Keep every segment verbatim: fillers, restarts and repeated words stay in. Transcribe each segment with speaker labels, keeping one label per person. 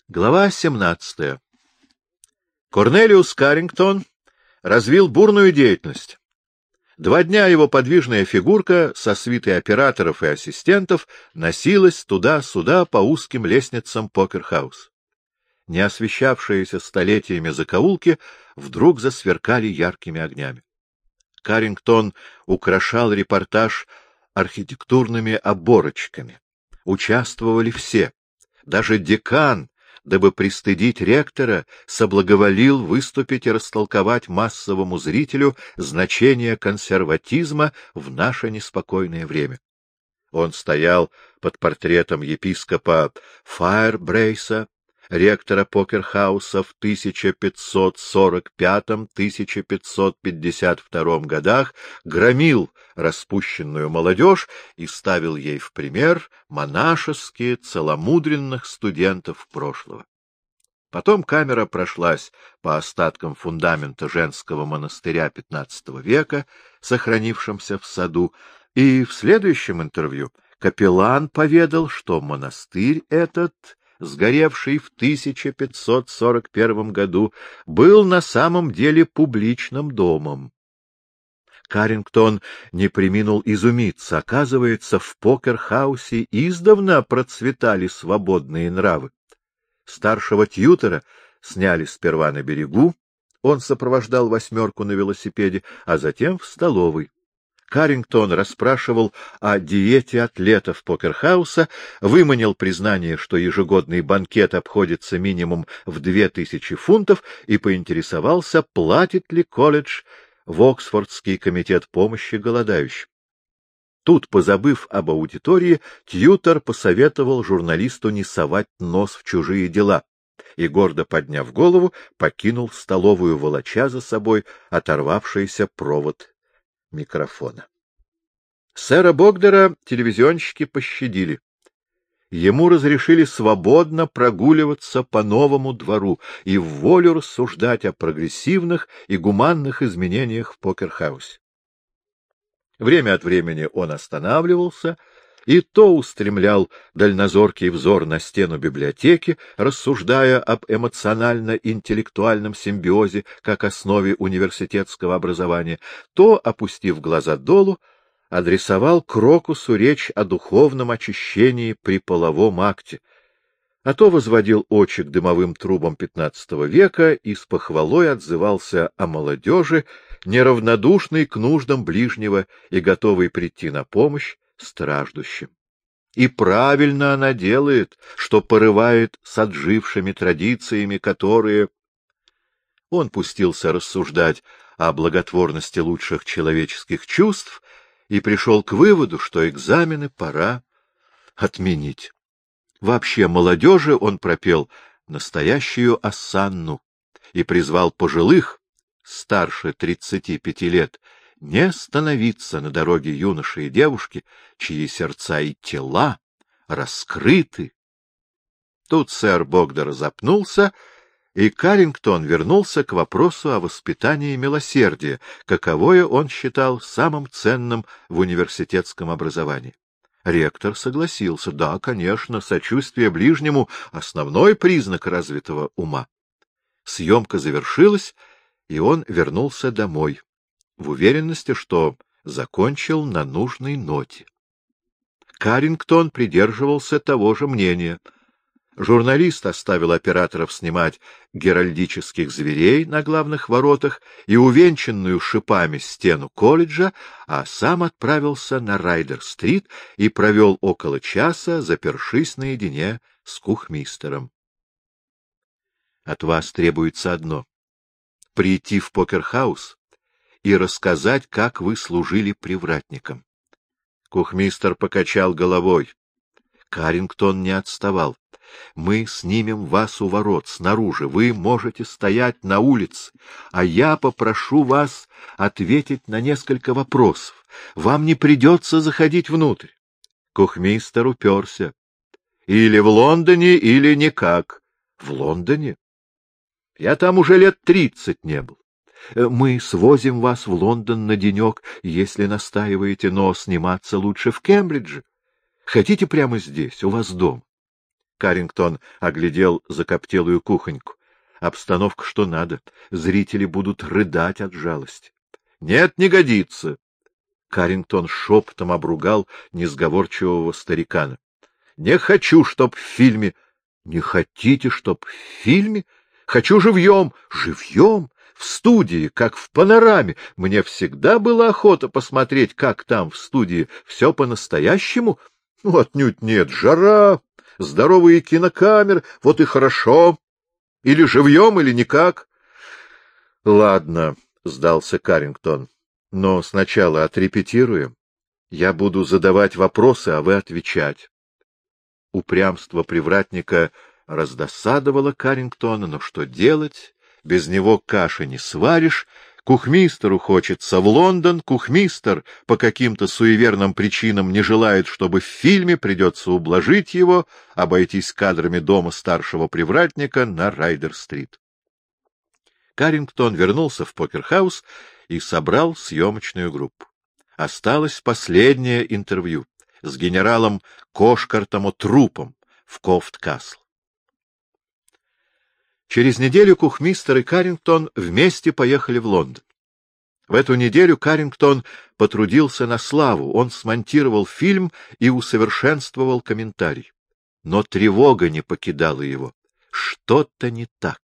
Speaker 1: Глава семнадцатая. Корнелиус Каррингтон развил бурную деятельность. Два дня его подвижная фигурка со свитой операторов и ассистентов носилась туда-сюда по узким лестницам Покер-хаус. Не освещавшиеся столетиями закоулки вдруг засверкали яркими огнями. Каррингтон украшал репортаж архитектурными оборочками. Участвовали все. Даже декан, дабы пристыдить ректора, соблаговолил выступить и растолковать массовому зрителю значение консерватизма в наше неспокойное время. Он стоял под портретом епископа Файрбрейса, ректора Покер-хауса в тысяча пятьсот сорок пятом — тысяча пятьсот пятьдесят втором годах, громил распущенную молодежь и ставил ей в пример монашеские целомудренных студентов прошлого. Потом камера прошлась по остаткам фундамента женского монастыря пятнадцатого века, сохранившимся в саду, и в следующем интервью капеллан поведал, что монастырь этот, сгоревший в тысяча пятьсот сорок первом году, был на самом деле публичным домом. Каррингтон не преминул изумиться. Оказывается, в Покер-хаусе издавна процветали свободные нравы. Старшего тьютора сняли сперва на берегу, он сопровождал восьмерку на велосипеде, а затем в столовой. Каррингтон расспрашивал о диете атлетов Покер-хауса, выманил признание, что ежегодный банкет обходится минимум в две тысячи фунтов, и поинтересовался, платит ли колледж в Оксфордский комитет помощи голодающим. Тут, позабыв об аудитории, тьютор посоветовал журналисту не совать нос в чужие дела и, гордо подняв голову, покинул столовую, волоча за собой оторвавшийся провод микрофона. Сэра Богдера телевизионщики пощадили. Ему разрешили свободно прогуливаться по новому двору и в волю рассуждать о прогрессивных и гуманных изменениях в Покер-хаусе. Время от времени он останавливался и то устремлял дальнозоркий взор на стену библиотеки, рассуждая об эмоционально-интеллектуальном симбиозе как основе университетского образования, то, опустив глаза долу, адресовал Крокусу речь о духовном очищении при половом акте, а то возводил очи к дымовым трубам пятнадцатого века и с похвалой отзывался о молодежи, неравнодушной к нуждам ближнего и готовой прийти на помощь страждущим. И правильно она делает, что порывает с отжившими традициями, которые... Он пустился рассуждать о благотворности лучших человеческих чувств и пришел к выводу, что экзамены пора отменить. Вообще молодежи он пропел настоящую осанну и призвал пожилых, старше тридцати пяти лет, не становиться на дороге юноши и девушки, чьи сердца и тела раскрыты. Тут сэр Богдер запнулся, и Каррингтон вернулся к вопросу о воспитании милосердия, каковое он считал самым ценным в университетском образовании. Ректор согласился. Да, конечно, сочувствие ближнему — основной признак развитого ума. Съемка завершилась, и он вернулся домой, в уверенности, что закончил на нужной ноте. Каррингтон придерживался того же мнения. Журналист оставил операторов снимать геральдических зверей на главных воротах и увенчанную шипами стену колледжа, а сам отправился на Райдер-стрит и провел около часа, запершись наедине с кухмистером. — От вас требуется одно — прийти в Покер-хаус и рассказать, как вы служили привратникам. Кухмистер покачал головой. Каррингтон не отставал. — Мы снимем вас у ворот, снаружи. Вы можете стоять на улице, а я попрошу вас ответить на несколько вопросов. Вам не придется заходить внутрь. Кухмистер уперся. — Или в Лондоне, или никак. — В Лондоне? Я там уже лет тридцать не был. Мы свозим вас в Лондон на денек, если настаиваете, но сниматься лучше в Кембридже. Хотите прямо здесь, у вас дом? Каррингтон оглядел закоптелую кухоньку. Обстановка что надо. Зрители будут рыдать от жалости. — Нет, не годится. Каррингтон шепотом обругал несговорчивого старикана. — Не хочу, чтоб в фильме... — Не хотите, чтоб в фильме? Хочу живьем. Живьем? В студии, как в панораме. Мне всегда была охота посмотреть, как там в студии все по-настоящему. Ну, отнюдь нет. Жара, здоровые кинокамеры, вот и хорошо. Или живьем, или никак. — Ладно, — сдался Каррингтон, — но сначала отрепетируем. Я буду задавать вопросы, а вы отвечать. Упрямство привратника раздосадовало Каррингтона, но что делать? Без него каши не сваришь. Кухмистеру хочется в Лондон, кухмистер по каким-то суеверным причинам не желает, чтобы в фильме придется ублажить его, обойтись кадрами дома старшего привратника на Райдер-стрит. Каррингтон вернулся в покерхаус и собрал съемочную группу. Осталось последнее интервью с генералом Кошкартом Трупом в Кофт-Касл. Через неделю кухмистер и Каррингтон вместе поехали в Лондон. В эту неделю Каррингтон потрудился на славу, он смонтировал фильм и усовершенствовал комментарий. Но тревога не покидала его. Что-то не так.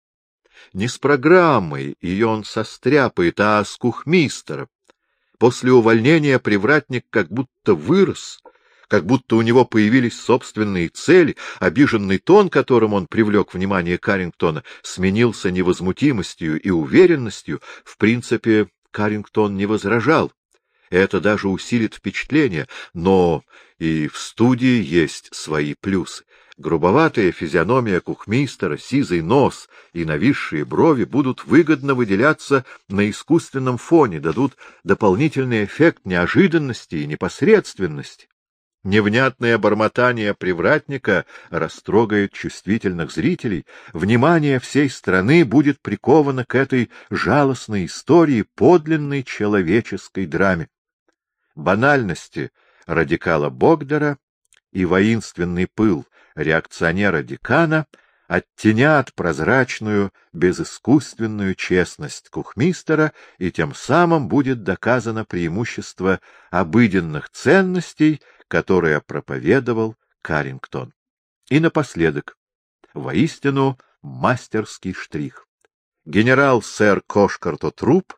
Speaker 1: Не с программой, ее он состряпает, а с кухмистером. После увольнения привратник как будто вырос, как будто у него появились собственные цели, обиженный тон, которым он привлек внимание Каррингтона, сменился невозмутимостью и уверенностью. В принципе, Каррингтон не возражал. Это даже усилит впечатление, но и в студии есть свои плюсы. Грубоватая физиономия кухмистера, сизый нос и нависшие брови будут выгодно выделяться на искусственном фоне, дадут дополнительный эффект неожиданности и непосредственности. Невнятное бормотание привратника растрогает чувствительных зрителей, внимание всей страны будет приковано к этой жалостной истории, подлинной человеческой драме. Банальности радикала Богдера и воинственный пыл реакционера-декана оттенят прозрачную, безыскусственную честность кухмистера, и тем самым будет доказано преимущество обыденных ценностей, которое проповедовал Каррингтон. И напоследок, воистину мастерский штрих. Генерал-сэр Кошкарт-Труп,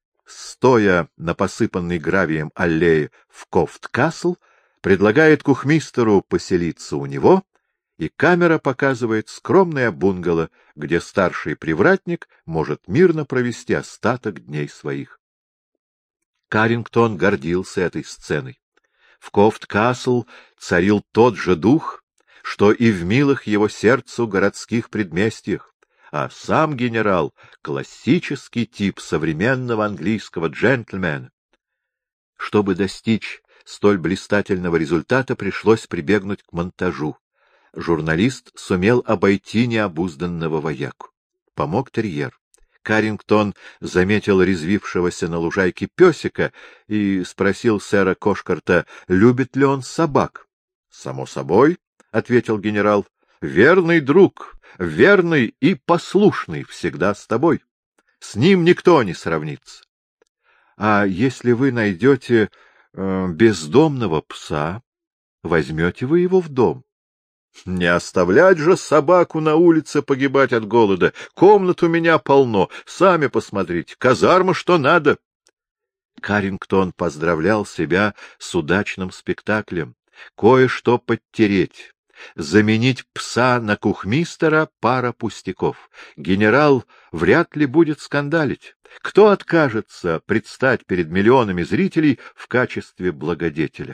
Speaker 1: стоя на посыпанной гравием аллее в Кофт-Касл, предлагает кухмистеру поселиться у него, и камера показывает скромное бунгало, где старший привратник может мирно провести остаток дней своих. Каррингтон гордился этой сценой. В Кофт-Касл царил тот же дух, что и в милых его сердцу городских предместьях, а сам генерал — классический тип современного английского джентльмена. Чтобы достичь столь блистательного результата, пришлось прибегнуть к монтажу. Журналист сумел обойти необузданного вояку. Помог терьер. Каррингтон заметил резвившегося на лужайке песика и спросил сэра Кошкарта, любит ли он собак. — Само собой, — ответил генерал, — верный друг, верный и послушный всегда с тобой. С ним никто не сравнится. — А если вы найдете э, бездомного пса, возьмете вы его в дом? Не оставлять же собаку на улице погибать от голода. Комнат у меня полно. Сами посмотрите. Казарма что надо. Каррингтон поздравлял себя с удачным спектаклем. Кое-что подтереть. Заменить пса на кухмистера — пара пустяков. Генерал вряд ли будет скандалить. Кто откажется предстать перед миллионами зрителей в качестве благодетеля?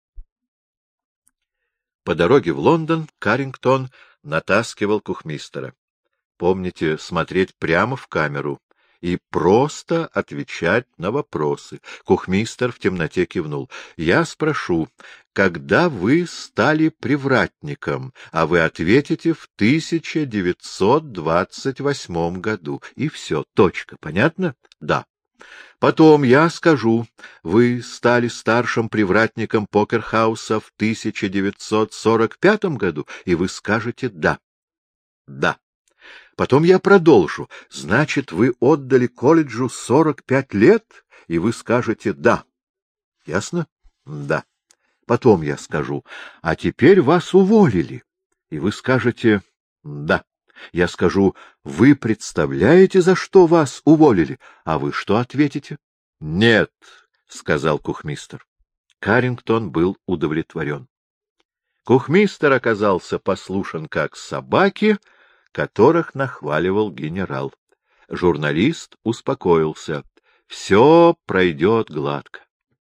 Speaker 1: По дороге в Лондон Каррингтон натаскивал кухмистера. Помните, смотреть прямо в камеру и просто отвечать на вопросы. Кухмистер в темноте кивнул. Я спрошу, когда вы стали привратником, а вы ответите в тысяча девятьсот двадцать восьмом году. И все, точка. Понятно? Да. Потом я скажу, вы стали старшим привратником Покерхауса в тысяча девятьсот сорок пятом году, и вы скажете «да». Да. Потом я продолжу. Значит, вы отдали колледжу сорок пять лет, и вы скажете «да». Ясно? Да. Потом я скажу, а теперь вас уволили, и вы скажете «да». Я скажу, вы представляете, за что вас уволили? А вы что ответите? — Нет, — сказал кухмистер. Каррингтон был удовлетворен. Кухмистер оказался послушен как собаки, которых нахваливал генерал. Журналист успокоился. Все пройдет гладко.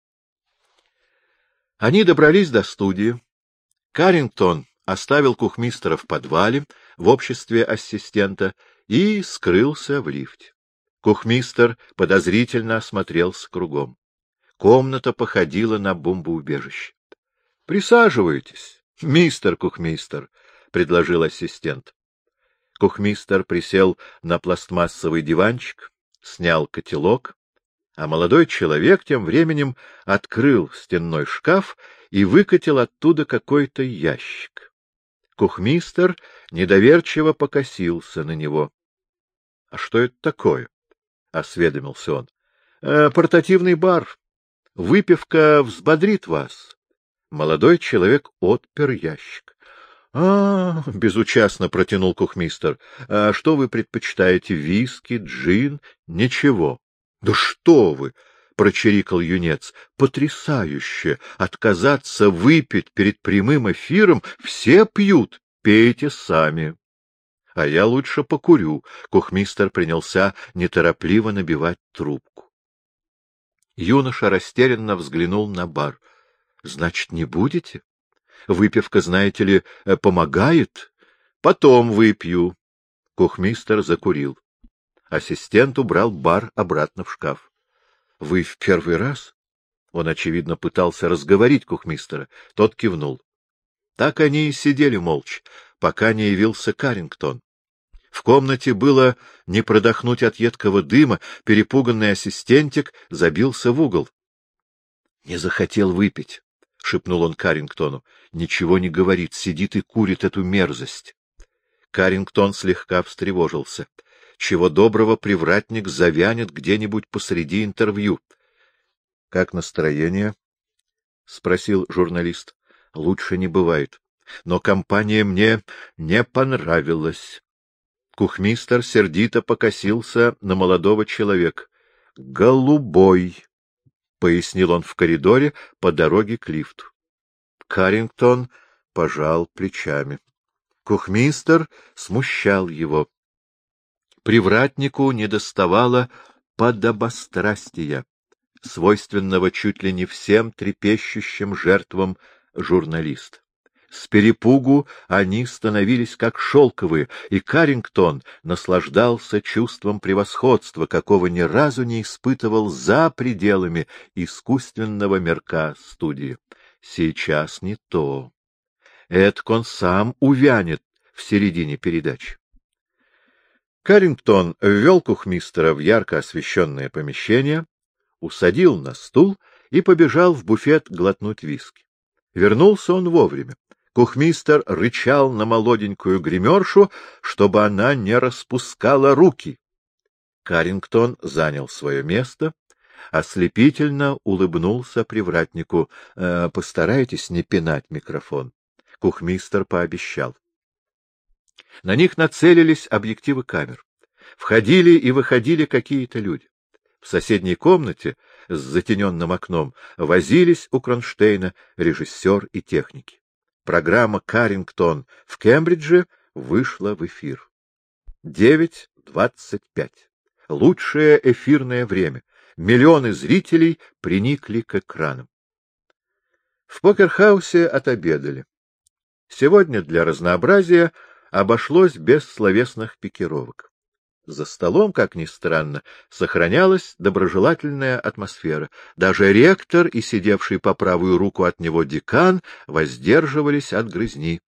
Speaker 1: Они добрались до студии. Каррингтон оставил кухмистера в подвале в обществе ассистента и скрылся в лифте. Кухмистер подозрительно осмотрелся кругом. Комната походила на бомбоубежище. — Присаживайтесь, мистер Кухмистер, — предложил ассистент. Кухмистер присел на пластмассовый диванчик, снял котелок, а молодой человек тем временем открыл стенной шкаф и выкатил оттуда какой-то ящик. Кухмистер недоверчиво покосился на него. — А что это такое? — осведомился он. «Э, — Портативный бар. Выпивка взбодрит вас. Молодой человек отпер ящик. — А, — безучастно протянул кухмистер, — а что вы предпочитаете, виски, джин? — Ничего. — Да что вы! — прочирикал юнец. — Потрясающе! Отказаться выпить перед прямым эфиром все пьют. Пейте сами. — А я лучше покурю. Кухмистер принялся неторопливо набивать трубку. Юноша растерянно взглянул на бар. — Значит, не будете? Выпивка, знаете ли, помогает? Потом выпью. Кухмистер закурил. Ассистент убрал бар обратно в шкаф. — Вы в первый раз? Он, очевидно, пытался разговорить кухмистера. Тот кивнул. Так они и сидели молча, пока не явился Каррингтон. В комнате было не продохнуть от едкого дыма, перепуганный ассистентик забился в угол. — Не захотел выпить, — шепнул он Каррингтону. — Ничего не говорит, сидит и курит эту мерзость. Каррингтон слегка встревожился. Чего доброго привратник завянет где-нибудь посреди интервью. — Как настроение? — спросил журналист. — Лучше не бывает. Но компания мне не понравилась. Кухмистер сердито покосился на молодого человека. — Голубой, — пояснил он в коридоре по дороге к лифту. Каррингтон пожал плечами. Кухмистер смущал его. Привратнику недоставало подобострастия, свойственного чуть ли не всем трепещущим жертвам журналист. С перепугу они становились как шелковые, и Каррингтон наслаждался чувством превосходства, какого ни разу не испытывал за пределами искусственного мирка студии. Сейчас не то. Эдак он сам увянет в середине передачи. Каррингтон ввел кухмистера в ярко освещенное помещение, усадил на стул и побежал в буфет глотнуть виски. Вернулся он вовремя. Кухмистер рычал на молоденькую гримершу, чтобы она не распускала руки. Каррингтон занял свое место, ослепительно улыбнулся привратнику. «Э, — Постарайтесь не пинать микрофон. Кухмистер пообещал. На них нацелились объективы камер. Входили и выходили какие-то люди. В соседней комнате с затененным окном возились у кронштейна режиссер и техники. Программа «Каррингтон» в Кембридже вышла в эфир. девять двадцать пять. Лучшее эфирное время. Миллионы зрителей приникли к экранам. В Покерхаусе отобедали. Сегодня для разнообразия обошлось без словесных пикировок. За столом, как ни странно, сохранялась доброжелательная атмосфера. Даже ректор и сидевший по правую руку от него декан воздерживались от грызни.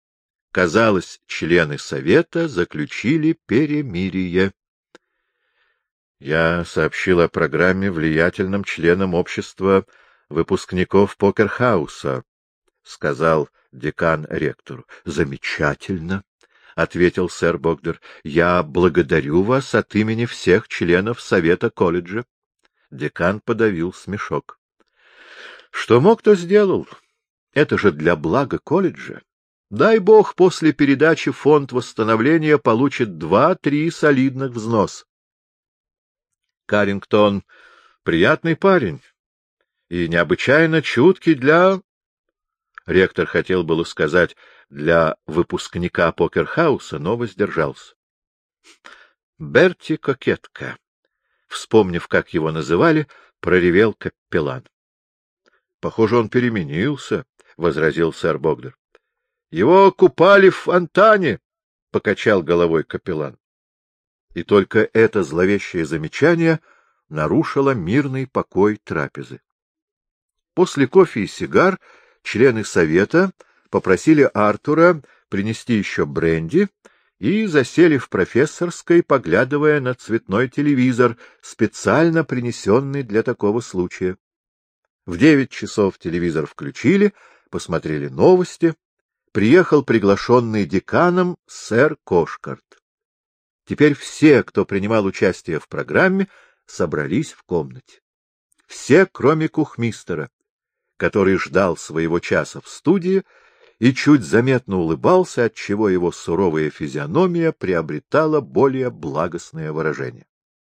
Speaker 1: Казалось, члены совета заключили перемирие. Я сообщил о программе влиятельным членам общества выпускников Покерхауса, — сказал декан ректору. — Замечательно, — ответил сэр Богдер. — Я благодарю вас от имени всех членов совета колледжа. Декан подавил смешок. — Что мог, то сделал. Это же для блага колледжа. Дай бог, после передачи фонд восстановления получит два-три солидных взноса. Каррингтон — приятный парень и необычайно чуткий для... Ректор хотел было сказать «для выпускника Покерхауса», но воздержался. Берти Кокетка, вспомнив, как его называли, проревел капеллан. — Похоже, он переменился, — возразил сэр Богдер. — Его купали в фонтане, — покачал головой капеллан. И только это зловещее замечание нарушило мирный покой трапезы. После кофе и сигар члены совета попросили Артура принести еще бренди и засели в профессорской, поглядывая на цветной телевизор, специально принесенный для такого случая. В девять часов телевизор включили, посмотрели новости. Приехал приглашенный деканом сэр Кошкарт. Теперь все, кто принимал участие в программе, собрались в комнате. Все, кроме кухмистера, который ждал своего часа в студии и чуть заметно улыбался, отчего его суровая физиономия приобретала более благостное выражение.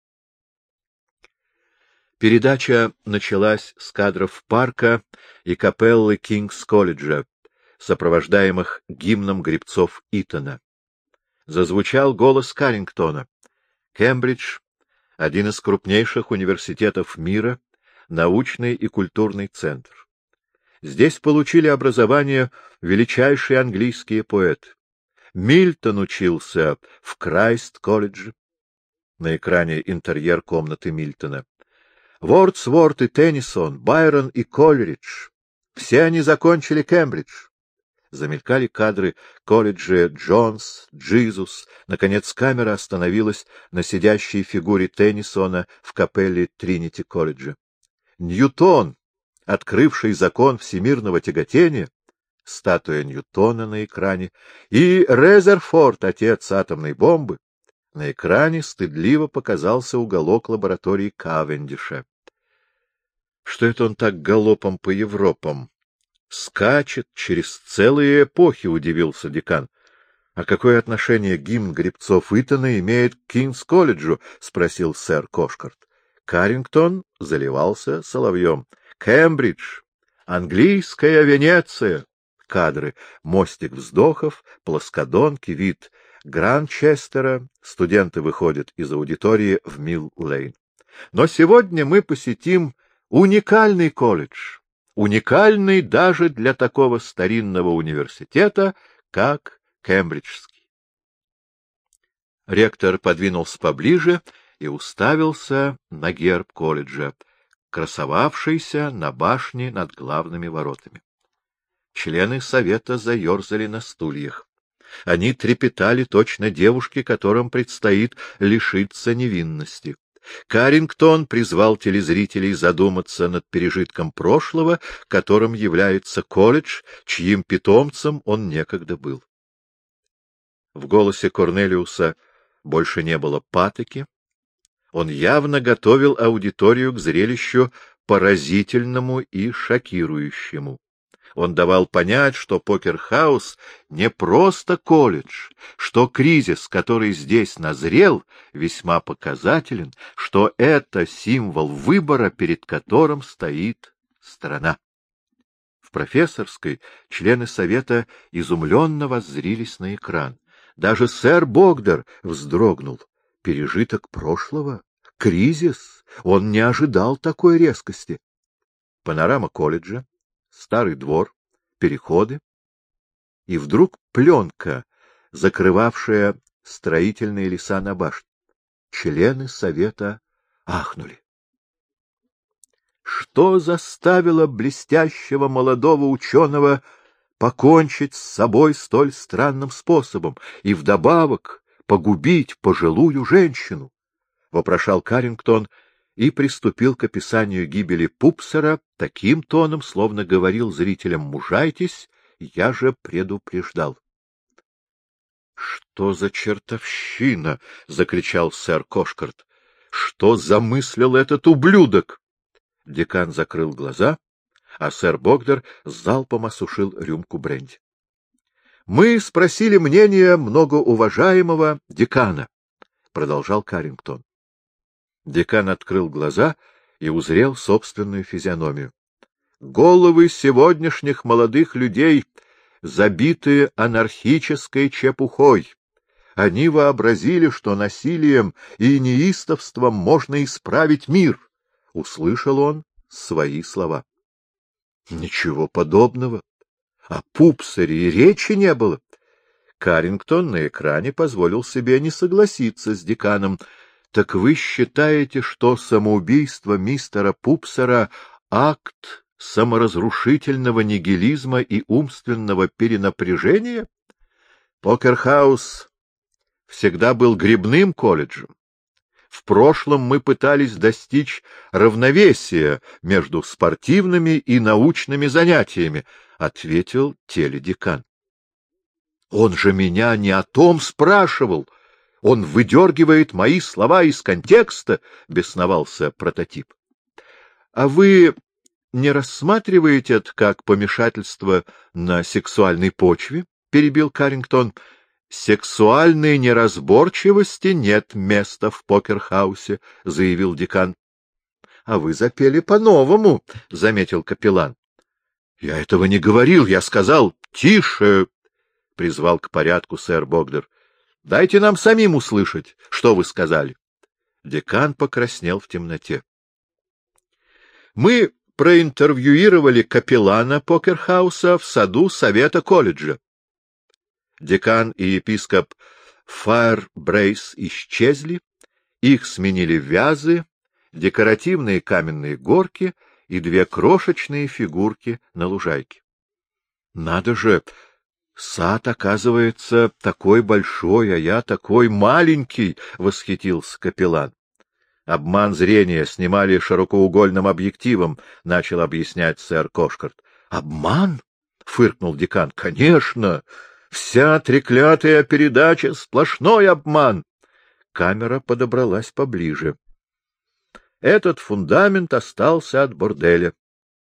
Speaker 1: Передача началась с кадров парка и капеллы Кингс-колледжа, сопровождаемых гимном гребцов Итона. Зазвучал голос Каррингтона. Кембридж — один из крупнейших университетов мира, научный и культурный центр. Здесь получили образование величайшие английские поэты. Мильтон учился в Крайст-колледже. На экране интерьер комнаты Мильтона. Вордсворт и Теннисон, Байрон и Колридж. Все они закончили Кембридж. Замелькали кадры колледжа Джонс, Джизус. Наконец камера остановилась на сидящей фигуре Теннисона в капелле Тринити-колледжа. Ньютон, открывший закон всемирного тяготения, статуя Ньютона на экране, и Резерфорд, отец атомной бомбы. На экране стыдливо показался уголок лаборатории Кавендиша. Что это он так галопом по Европам? Скачет через целые эпохи, — удивился декан. — А какое отношение гимн гребцов Итона имеет к Кингс-колледжу? — спросил сэр Кошкарт. Каррингтон заливался соловьем. — Кембридж! Английская Венеция! Кадры, мостик вздохов, плоскодонки, вид Гранчестера. Студенты выходят из аудитории в Милл-Лейн. Но сегодня мы посетим уникальный колледж. Уникальный даже для такого старинного университета, как Кембриджский. Ректор подвинулся поближе и уставился на герб колледжа, красовавшийся на башне над главными воротами. Члены совета заерзали на стульях. Они трепетали точно девушки, которым предстоит лишиться невинности. Каррингтон призвал телезрителей задуматься над пережитком прошлого, которым является колледж, чьим питомцем он некогда был. В голосе Корнелиуса больше не было патоки. Он явно готовил аудиторию к зрелищу поразительному и шокирующему. Он давал понять, что Покерхаус не просто колледж, что кризис, который здесь назрел, весьма показателен, что это символ выбора, перед которым стоит страна. В профессорской члены совета изумленно воззрились на экран. Даже сэр Богдер вздрогнул. Пережиток прошлого? Кризис? Он не ожидал такой резкости. Панорама колледжа, старый двор, переходы, и вдруг пленка, закрывавшая строительные леса на башне. Члены совета ахнули. Что заставило блестящего молодого ученого покончить с собой столь странным способом и вдобавок погубить пожилую женщину? — вопрошал Каррингтон и приступил к описанию гибели Пупсера таким тоном, словно говорил зрителям: «Мужайтесь, я же предупреждал». — Что за чертовщина! — закричал сэр Кошкарт. — Что замыслил этот ублюдок? Декан закрыл глаза, а сэр Богдер залпом осушил рюмку бренди. — Мы спросили мнение многоуважаемого декана, — продолжал Каррингтон. Декан открыл глаза и узрел собственную физиономию. Головы сегодняшних молодых людей забиты анархической чепухой. Они вообразили, что насилием и неистовством можно исправить мир. Услышал он свои слова. Ничего подобного. О Пупсере и речи не было. Каррингтон на экране позволил себе не согласиться с деканом. Так вы считаете, что самоубийство мистера Пупсера — акт саморазрушительного нигилизма и умственного перенапряжения? Покерхаус всегда был грибным колледжем. В прошлом мы пытались достичь равновесия между спортивными и научными занятиями, — ответил теледекан. — Он же меня не о том спрашивал. Он выдергивает мои слова из контекста, — бесновался прототип. — А вы не рассматриваете это как помешательство на сексуальной почве? — перебил Каррингтон. — Сексуальной неразборчивости нет места в покерхаусе, — заявил декан. — А вы запели по-новому, — заметил капеллан. — Я этого не говорил, я сказал: «Тише!» — призвал к порядку сэр Богдер. — Дайте нам самим услышать, что вы сказали. Декан покраснел в темноте. — Мы проинтервьюировали капеллана покерхауса в саду совета колледжа. Декан и епископ Файрбрейс исчезли, их сменили вязы, декоративные каменные горки и две крошечные фигурки на лужайке. Надо же! Сад, оказывается, такой большой, а я такой маленький! — восхитился капеллан. Обман зрения снимали широкоугольным объективом, — начал объяснять сэр Кошкарт. — Обман? — фыркнул декан. — Конечно! Вся треклятая передача — сплошной обман! Камера подобралась поближе. Этот фундамент остался от борделя.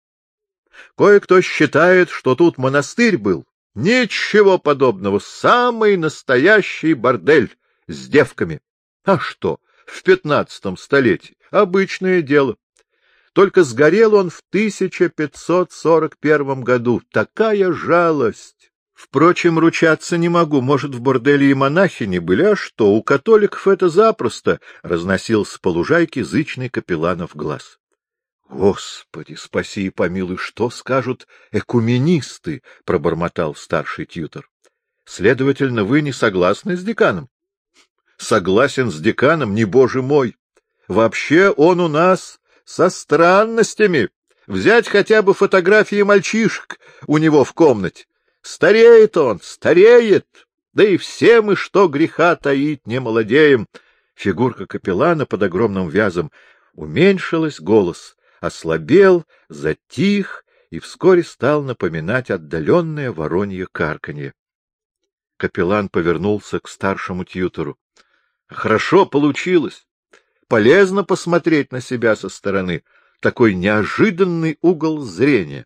Speaker 1: Кое-кто считает, что тут монастырь был. Ничего подобного, самый настоящий бордель с девками. А что, в пятнадцатом столетии обычное дело. Только сгорел он в тысяча пятьсот сорок первом году. Такая жалость! Впрочем, ручаться не могу, может, в борделе и монахини были, а что, у католиков это запросто, — разносился по лужайке зычный капелланов глаз. — Господи, спаси и помилуй, что скажут экуменисты, — пробормотал старший тьютор. — Следовательно, вы не согласны с деканом? — Согласен с деканом, не боже мой. Вообще он у нас со странностями. Взять хотя бы фотографии мальчишек у него в комнате. Стареет он, стареет, да и все мы, что греха таить, не молодеем. Фигурка капеллана под огромным вязом уменьшилась, голос ослабел, затих и вскоре стал напоминать отдаленное воронье карканье. Капеллан повернулся к старшему тьютору. — Хорошо получилось. Полезно посмотреть на себя со стороны. Такой неожиданный угол зрения.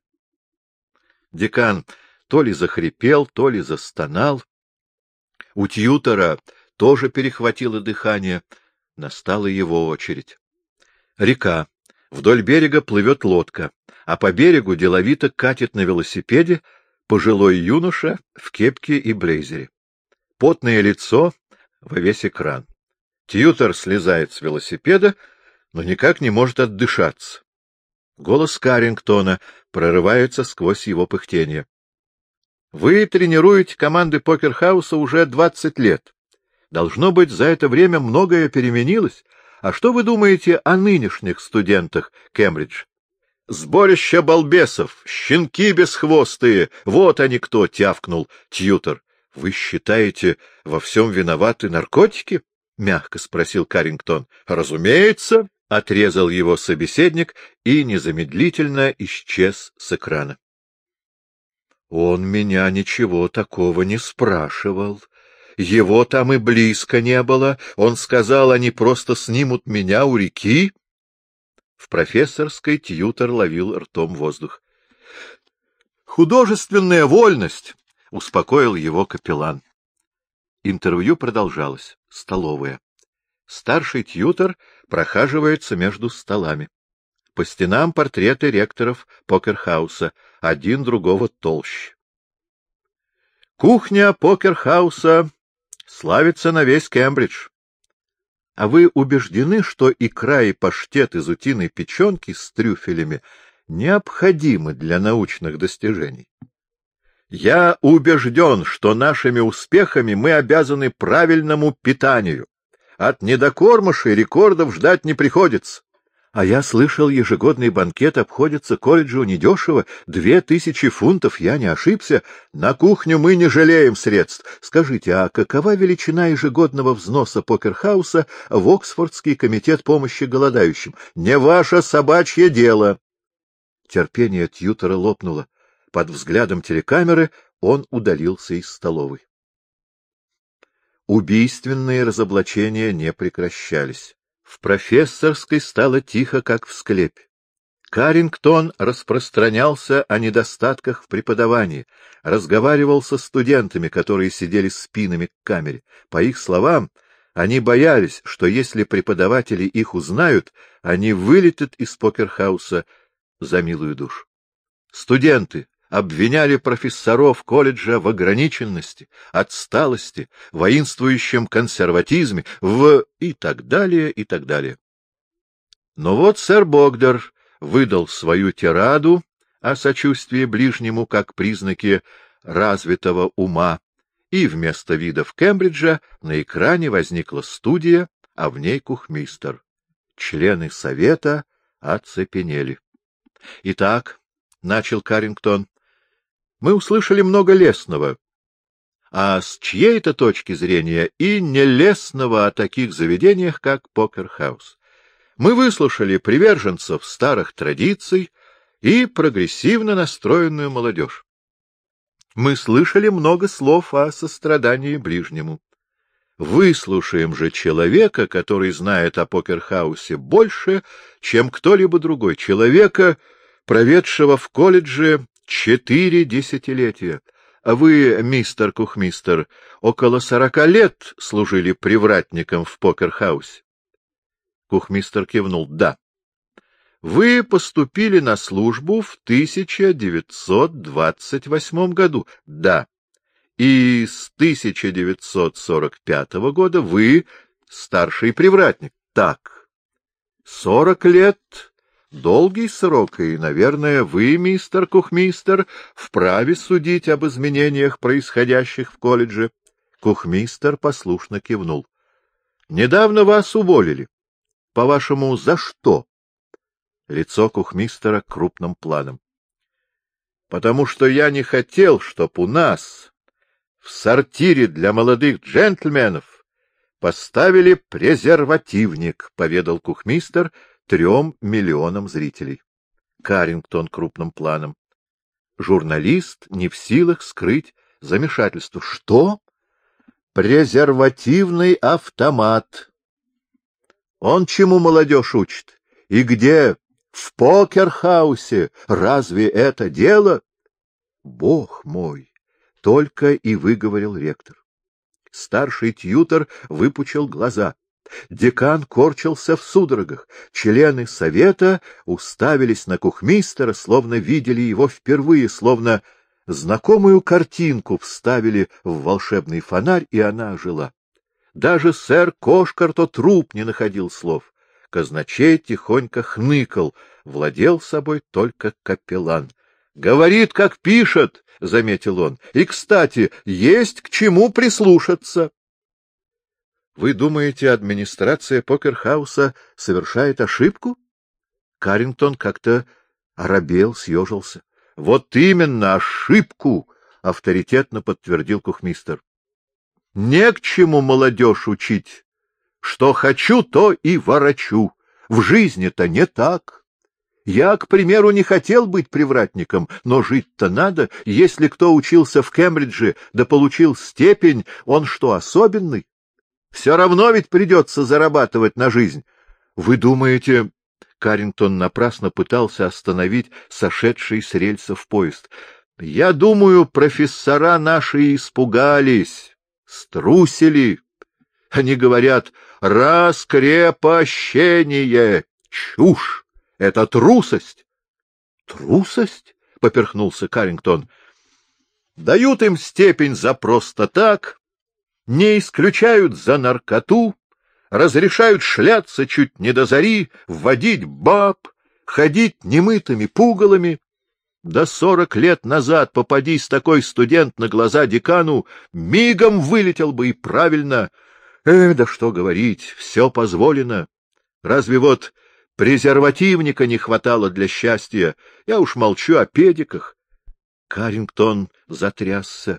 Speaker 1: Декан то ли захрипел, то ли застонал. У тьютора тоже перехватило дыхание. Настала его очередь. Река. Вдоль берега плывет лодка, а по берегу деловито катит на велосипеде пожилой юноша в кепке и блейзере. Потное лицо во весь экран. Тьютор слезает с велосипеда, но никак не может отдышаться. Голос Каррингтона прорывается сквозь его пыхтение. Вы тренируете команды покерхауса уже двадцать лет. Должно быть, за это время многое переменилось. А что вы думаете о нынешних студентах Кембриджа? Сборище балбесов, щенки бесхвостые, вот они кто, — тявкнул тьютор. Вы считаете, во всем виноваты наркотики? — мягко спросил Каррингтон. — Разумеется, — отрезал его собеседник и незамедлительно исчез с экрана. — Он меня ничего такого не спрашивал. Его там и близко не было. Он сказал, они просто снимут меня у реки. В профессорской тьютор ловил ртом воздух. — Художественная вольность! — успокоил его капеллан. Интервью продолжалось. Столовая. Старший тьютор прохаживается между столами. По стенам портреты ректоров Покерхауса, один другого толще. Кухня Покерхауса славится на весь Кембридж. А вы убеждены, что икра и паштет из утиной печенки с трюфелями необходимы для научных достижений? Я убежден, что нашими успехами мы обязаны правильному питанию. От недокормышей рекордов ждать не приходится. А я слышал, ежегодный банкет обходится колледжу недешево. Две тысячи фунтов, я не ошибся. На кухню мы не жалеем средств. Скажите, а какова величина ежегодного взноса Покерхауса в Оксфордский комитет помощи голодающим? Не ваше собачье дело. Терпение тьютора лопнуло. Под взглядом телекамеры он удалился из столовой. Убийственные разоблачения не прекращались. В профессорской стало тихо, как в склепе. Каррингтон распространялся о недостатках в преподавании, разговаривал со студентами, которые сидели спинами к камере. По их словам, они боялись, что если преподаватели их узнают, они вылетят из Покерхауса за милую душу. Студенты обвиняли профессоров колледжа в ограниченности, отсталости, воинствующем консерватизме, в и так далее, и так далее. Но вот сэр Богдер выдал свою тираду о сочувствии ближнему как признаки развитого ума, и вместо видов Кембриджа на экране возникла студия, а в ней кухмистер. Члены совета оцепенели. — Итак, — начал Каррингтон, — мы услышали много лестного, а с чьей-то точки зрения и нелестного о таких заведениях, как Покерхаус. Мы выслушали приверженцев старых традиций и прогрессивно настроенную молодежь. Мы слышали много слов о сострадании ближнему. Выслушаем же человека, который знает о Покерхаусе больше, чем кто-либо другой, человека, проведшего в колледже четыре десятилетия. А вы, мистер Кухмистер, около сорока лет служили привратником в Покерхаусе. Кухмистер кивнул. — Да. Вы поступили на службу в тысяча девятьсот двадцать восьмом году. — Да. И с тысяча девятьсот сорок пятого года вы старший привратник. — Так. Сорок лет — долгий срок, и, наверное, вы, мистер Кухмистер, вправе судить об изменениях, происходящих в колледже. Кухмистер послушно кивнул. — Недавно вас уволили. По-вашему, за что? Лицо Кухмистера крупным планом. — Потому что я не хотел, чтоб у нас в сортире для молодых джентльменов поставили презервативник, — поведал Кухмистер трем миллионам зрителей. Каррингтон крупным планом. Журналист не в силах скрыть замешательство. — Что? — Презервативный автомат. Он чему молодежь учит? И где? В Покерхаусе. Разве это дело? Бог мой! Только и выговорил ректор. Старший тьютор выпучил глаза. Декан корчился в судорогах. Члены совета уставились на Кухмистера, словно видели его впервые, словно знакомую картинку вставили в волшебный фонарь, и она ожила. Даже сэр Кошкарто труп не находил слов. Казначей тихонько хныкал, владел собой только капеллан. — Говорит, как пишет, — заметил он. — И, кстати, есть к чему прислушаться. — Вы думаете, администрация Покерхауса совершает ошибку? Каррингтон как-то оробел, съежился. — Вот именно, ошибку! — авторитетно подтвердил Кухмистер. — Не к чему молодежь учить Что хочу, то и ворочу. В жизни-то не так. Я, к примеру, не хотел быть привратником, но жить-то надо. Если кто учился в Кембридже да получил степень, он что, особенный? Все равно ведь придется зарабатывать на жизнь. Вы думаете... Каррингтон напрасно пытался остановить сошедший с рельсов поезд. Я думаю, профессора наши испугались, струсили. Они говорят: раскрепощение, чушь, это трусость. Трусость? — поперхнулся Каррингтон. Дают им степень за просто так, не исключают за наркоту, разрешают шляться чуть не до зари, вводить баб, ходить немытыми пугалами. Да сорок лет назад попадись такой студент на глаза декану, мигом вылетел бы и правильно. Э, да что говорить, все позволено. Разве вот презервативника не хватало для счастья? Я уж молчу о педиках. Каррингтон затрясся.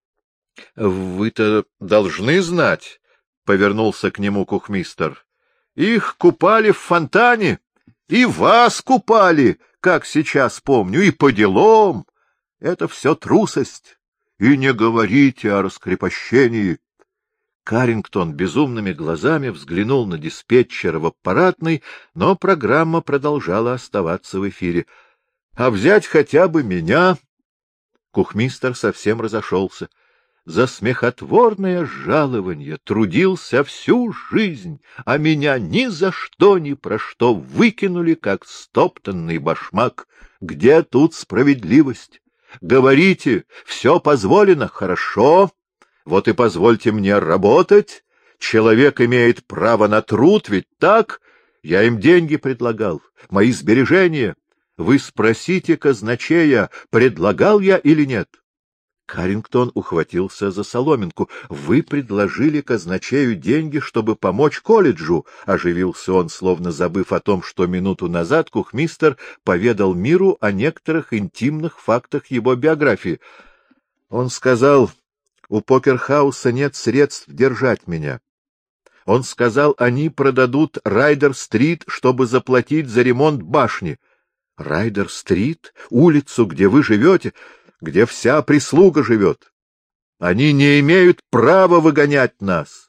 Speaker 1: — Вы-то должны знать, — повернулся к нему кухмистер. — Их купали в фонтане, и вас купали, как сейчас помню, и по делам. Это все трусость. И не говорите о раскрепощении. Каррингтон безумными глазами взглянул на диспетчера в аппаратной, но программа продолжала оставаться в эфире. — А взять хотя бы меня... Кухмистер совсем разошелся. За смехотворное жалование трудился всю жизнь, а меня ни за что ни про что выкинули, как стоптанный башмак. Где тут справедливость? Говорите, все позволено, хорошо, вот и позвольте мне работать. Человек имеет право на труд, ведь так? Я им деньги предлагал, мои сбережения. Вы спросите казначея, предлагал я или нет? Каррингтон ухватился за соломинку. — Вы предложили казначею деньги, чтобы помочь колледжу, — оживился он, словно забыв о том, что минуту назад кухмистер поведал миру о некоторых интимных фактах его биографии. Он сказал: у Покерхауса нет средств держать меня. Он сказал, они продадут Райдер-стрит, чтобы заплатить за ремонт башни. — Райдер-стрит? Улицу, где вы живете? Где вся прислуга живет. Они не имеют права выгонять нас.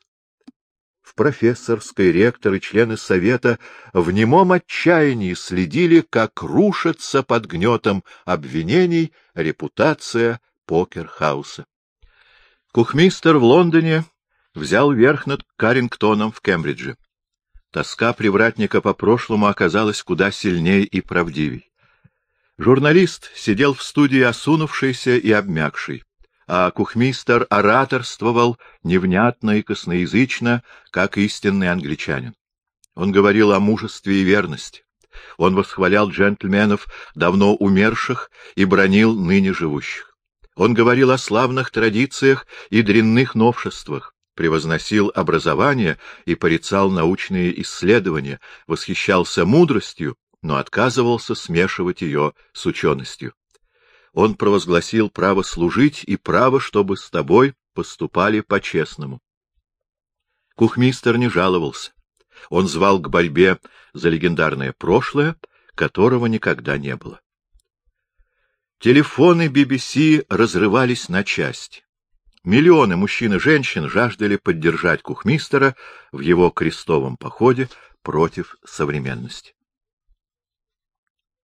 Speaker 1: В профессорской ректор и члены совета в немом отчаянии следили, как рушится под гнетом обвинений репутация Покерхауса. Кухмистер в Лондоне взял верх над Каррингтоном в Кембридже. Тоска привратника по прошлому оказалась куда сильнее и правдивей. Журналист сидел в студии осунувшийся и обмякший, а кухмистер ораторствовал невнятно и косноязычно, как истинный англичанин. Он говорил о мужестве и верности. Он восхвалял джентльменов, давно умерших, и бранил ныне живущих. Он говорил о славных традициях и дрянных новшествах, превозносил образование и порицал научные исследования, восхищался мудростью, но отказывался смешивать ее с ученостью. Он провозгласил право служить и право, чтобы с тобой поступали по-честному. Кухмистер не жаловался. Он звал к борьбе за легендарное прошлое, которого никогда не было. Телефоны би би си разрывались на части. Миллионы мужчин и женщин жаждали поддержать кухмистера в его крестовом походе против современности.